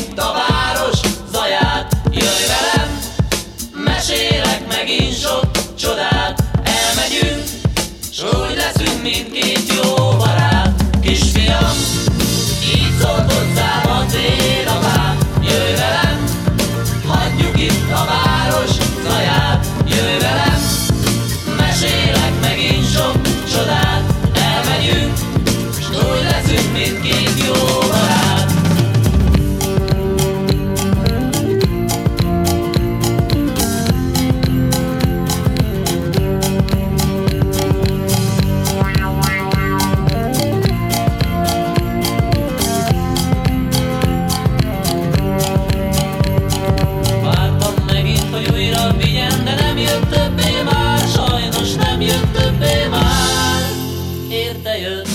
itt a város zaját. Jöjj velem, mesélek megint sok csodát. Elmegyünk, s úgy leszünk mindkét jó barát. Kisfiam, így szólt hozzám a célapám. Jöjj velem, hagyjuk itt a város zaját. Jöjj velem, mesélek megint sok csodát. Elmegyünk, s úgy leszünk mindkét jó barát. Vártam megint, hogy újra vigyen, de nem jött többé már, sajnos nem jött többé már. Érte jött